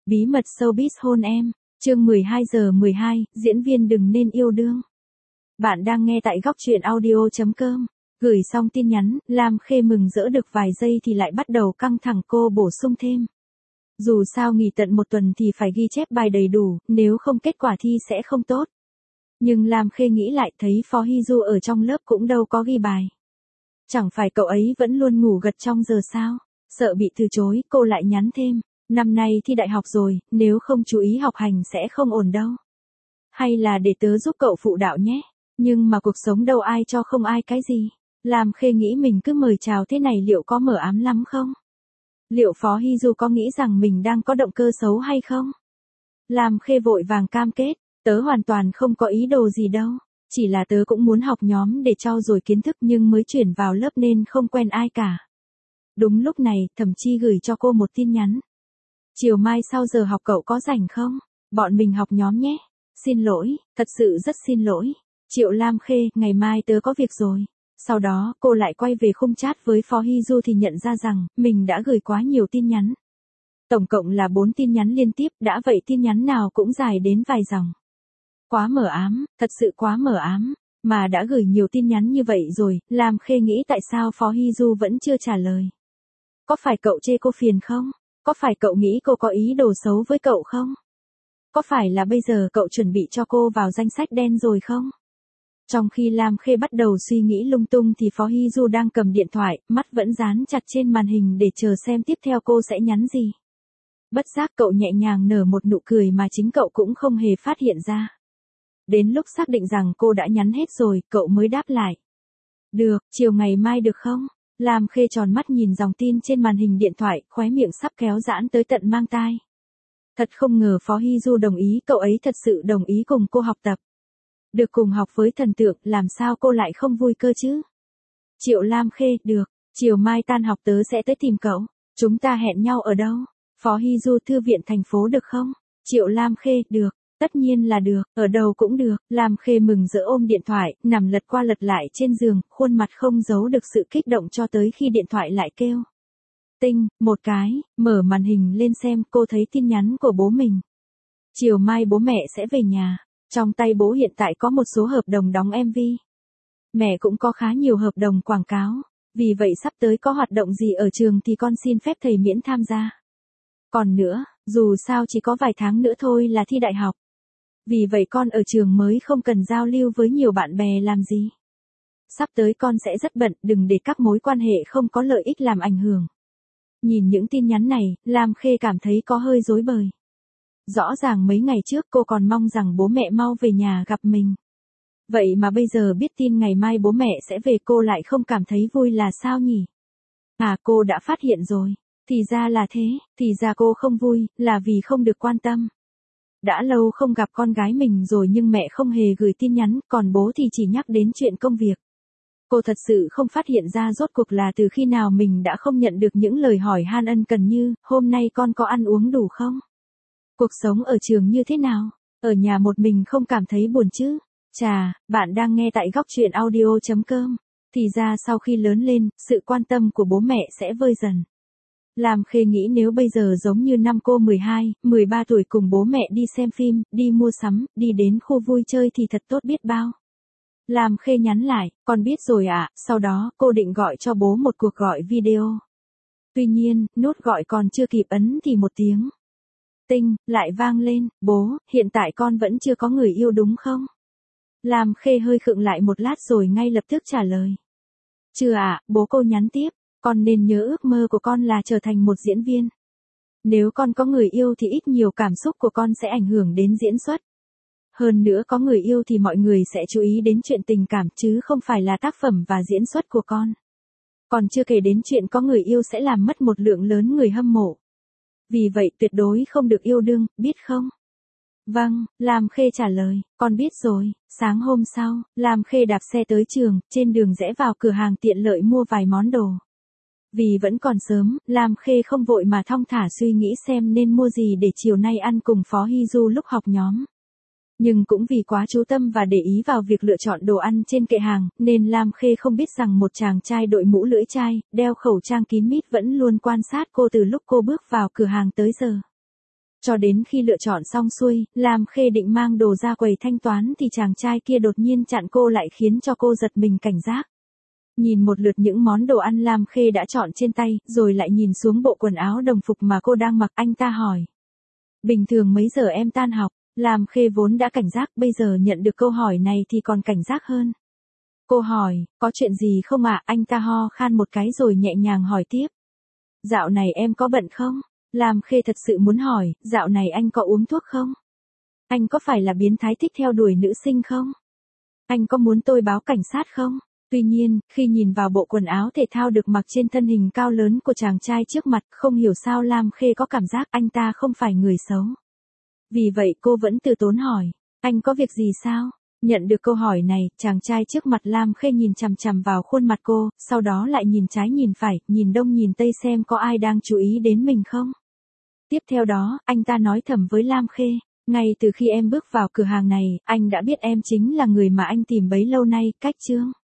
Bí mật showbiz hôn em, chương 12:12, diễn viên đừng nên yêu đương. Bạn đang nghe tại góc truyện audio.com. Gửi xong tin nhắn, Lam Khê mừng rỡ được vài giây thì lại bắt đầu căng thẳng, cô bổ sung thêm. Dù sao nghỉ tận một tuần thì phải ghi chép bài đầy đủ, nếu không kết quả thi sẽ không tốt. Nhưng Lam Khê nghĩ lại thấy Phó Hy Du ở trong lớp cũng đâu có ghi bài. Chẳng phải cậu ấy vẫn luôn ngủ gật trong giờ sao? Sợ bị từ chối, cô lại nhắn thêm. Năm nay thi đại học rồi, nếu không chú ý học hành sẽ không ổn đâu. Hay là để tớ giúp cậu phụ đạo nhé. Nhưng mà cuộc sống đâu ai cho không ai cái gì. Lam Khê nghĩ mình cứ mời chào thế này liệu có mờ ám lắm không? Liệu Phó Hy Du có nghĩ rằng mình đang có động cơ xấu hay không? Lam Khê vội vàng cam kết, tớ hoàn toàn không có ý đồ gì đâu. Chỉ là tớ cũng muốn học nhóm để trau dồi kiến thức nhưng mới chuyển vào lớp nên không quen ai cả. Đúng lúc này, Thẩm Chi gửi cho cô một tin nhắn. Chiều mai sau giờ học cậu có rảnh không? Bọn mình học nhóm nhé. Xin lỗi, thật sự rất xin lỗi. Triệu Lam Khê, ngày mai tớ có việc rồi. Sau đó, cô lại quay về khung chat với Phó Hy Du thì nhận ra rằng, mình đã gửi quá nhiều tin nhắn. Tổng cộng là 4 tin nhắn liên tiếp, đã vậy tin nhắn nào cũng dài đến vài dòng. Quá mờ ám, thật sự quá mờ ám. Mà đã gửi nhiều tin nhắn như vậy rồi, Lam Khê nghĩ tại sao Phó Hy Du vẫn chưa trả lời. Có phải cậu chê cô phiền không? Có phải cậu nghĩ cô có ý đồ xấu với cậu không? Có phải là bây giờ cậu chuẩn bị cho cô vào danh sách đen rồi không? Trong khi Lam Khê bắt đầu suy nghĩ lung tung thì Phó Hy Du đang cầm điện thoại, mắt vẫn dán chặt trên màn hình để chờ xem tiếp theo cô sẽ nhắn gì. Bất giác cậu nhẹ nhàng nở một nụ cười mà chính cậu cũng không hề phát hiện ra. Đến lúc xác định rằng cô đã nhắn hết rồi, cậu mới đáp lại. Được, chiều ngày mai được không? Lam Khê tròn mắt nhìn dòng tin trên màn hình điện thoại, khóe miệng sắp kéo giãn tới tận mang tai. Thật không ngờ Phó Hy Du đồng ý, cậu ấy thật sự đồng ý cùng cô học tập. Được cùng học với thần tượng, làm sao cô lại không vui cơ chứ? Triệu Lam Khê, được, chiều mai tan học tớ sẽ tới tìm cậu. Chúng ta hẹn nhau ở đâu? Phó Hy Du, thư viện thành phố được không? Triệu Lam Khê, được. Tất nhiên là được, ở đâu cũng được. Lam Khê mừng rỡ ôm điện thoại, nằm lật qua lật lại trên giường, khuôn mặt không giấu được sự kích động cho tới khi điện thoại lại kêu. Tinh, một cái, mở màn hình lên xem, cô thấy tin nhắn của bố mình. Chiều mai bố mẹ sẽ về nhà, trong tay bố hiện tại có một số hợp đồng đóng MV. Mẹ cũng có khá nhiều hợp đồng quảng cáo, vì vậy sắp tới có hoạt động gì ở trường thì con xin phép thầy miễn tham gia. Còn nữa, dù sao chỉ có vài tháng nữa thôi là thi đại học. Vì vậy con ở trường mới không cần giao lưu với nhiều bạn bè làm gì. Sắp tới con sẽ rất bận, đừng để các mối quan hệ không có lợi ích làm ảnh hưởng. Nhìn những tin nhắn này, Lam Khê cảm thấy có hơi rối bời. Rõ ràng mấy ngày trước cô còn mong rằng bố mẹ mau về nhà gặp mình. Vậy mà bây giờ biết tin ngày mai bố mẹ sẽ về cô lại không cảm thấy vui là sao nhỉ? À, cô đã phát hiện rồi. Thì ra là thế, thì ra cô không vui, là vì không được quan tâm. Đã lâu không gặp con gái mình rồi nhưng mẹ không hề gửi tin nhắn, còn bố thì chỉ nhắc đến chuyện công việc. Cô thật sự không phát hiện ra rốt cuộc là từ khi nào mình đã không nhận được những lời hỏi han ân cần như, hôm nay con có ăn uống đủ không? Cuộc sống ở trường như thế nào? Ở nhà một mình không cảm thấy buồn chứ? Chà, bạn đang nghe tại góc truyện audio.com. Thì ra sau khi lớn lên, sự quan tâm của bố mẹ sẽ vơi dần. Lam Khê nghĩ nếu bây giờ giống như năm cô 12, 13 tuổi cùng bố mẹ đi xem phim, đi mua sắm, đi đến khu vui chơi thì thật tốt biết bao. Lam Khê nhắn lại, con biết rồi ạ, sau đó cô định gọi cho bố một cuộc gọi video. Tuy nhiên, nút gọi còn chưa kịp ấn thì một tiếng tinh lại vang lên, bố, hiện tại con vẫn chưa có người yêu đúng không? Lam Khê hơi khựng lại một lát rồi ngay lập tức trả lời. Chưa ạ, bố. Cô nhắn tiếp. Con nên nhớ ước mơ của con là trở thành một diễn viên. Nếu con có người yêu thì ít nhiều cảm xúc của con sẽ ảnh hưởng đến diễn xuất. Hơn nữa có người yêu thì mọi người sẽ chú ý đến chuyện tình cảm chứ không phải là tác phẩm và diễn xuất của con. Còn chưa kể đến chuyện có người yêu sẽ làm mất một lượng lớn người hâm mộ. Vì vậy tuyệt đối không được yêu đương, biết không? Vâng, Lam Khê trả lời, con biết rồi. Sáng hôm sau, Lam Khê đạp xe tới trường, trên đường rẽ vào cửa hàng tiện lợi mua vài món đồ. Vì vẫn còn sớm, Lam Khê không vội mà thong thả suy nghĩ xem nên mua gì để chiều nay ăn cùng Phó Hy Du lúc học nhóm. Nhưng cũng vì quá chú tâm và để ý vào việc lựa chọn đồ ăn trên kệ hàng, nên Lam Khê không biết rằng một chàng trai đội mũ lưỡi chai, đeo khẩu trang kín mít vẫn luôn quan sát cô từ lúc cô bước vào cửa hàng tới giờ. Cho đến khi lựa chọn xong xuôi, Lam Khê định mang đồ ra quầy thanh toán thì chàng trai kia đột nhiên chặn cô lại khiến cho cô giật mình cảnh giác. Nhìn một lượt những món đồ ăn Lam Khê đã chọn trên tay, rồi lại nhìn xuống bộ quần áo đồng phục mà cô đang mặc, anh ta hỏi. Bình thường mấy giờ em tan học? Lam Khê vốn đã cảnh giác, bây giờ nhận được câu hỏi này thì còn cảnh giác hơn. Cô hỏi, có chuyện gì không ạ? Anh ta ho khan một cái rồi nhẹ nhàng hỏi tiếp. Dạo này em có bận không? Lam Khê thật sự muốn hỏi, dạo này anh có uống thuốc không? Anh có phải là biến thái thích theo đuổi nữ sinh không? Anh có muốn tôi báo cảnh sát không? Tuy nhiên, khi nhìn vào bộ quần áo thể thao được mặc trên thân hình cao lớn của chàng trai trước mặt, không hiểu sao Lam Khê có cảm giác anh ta không phải người xấu. Vì vậy cô vẫn từ tốn hỏi, anh có việc gì sao? Nhận được câu hỏi này, chàng trai trước mặt Lam Khê nhìn chằm chằm vào khuôn mặt cô, sau đó lại nhìn trái nhìn phải, nhìn đông nhìn tây xem có ai đang chú ý đến mình không. Tiếp theo đó, anh ta nói thầm với Lam Khê, ngay từ khi em bước vào cửa hàng này, anh đã biết em chính là người mà anh tìm bấy lâu nay, Cách Trương.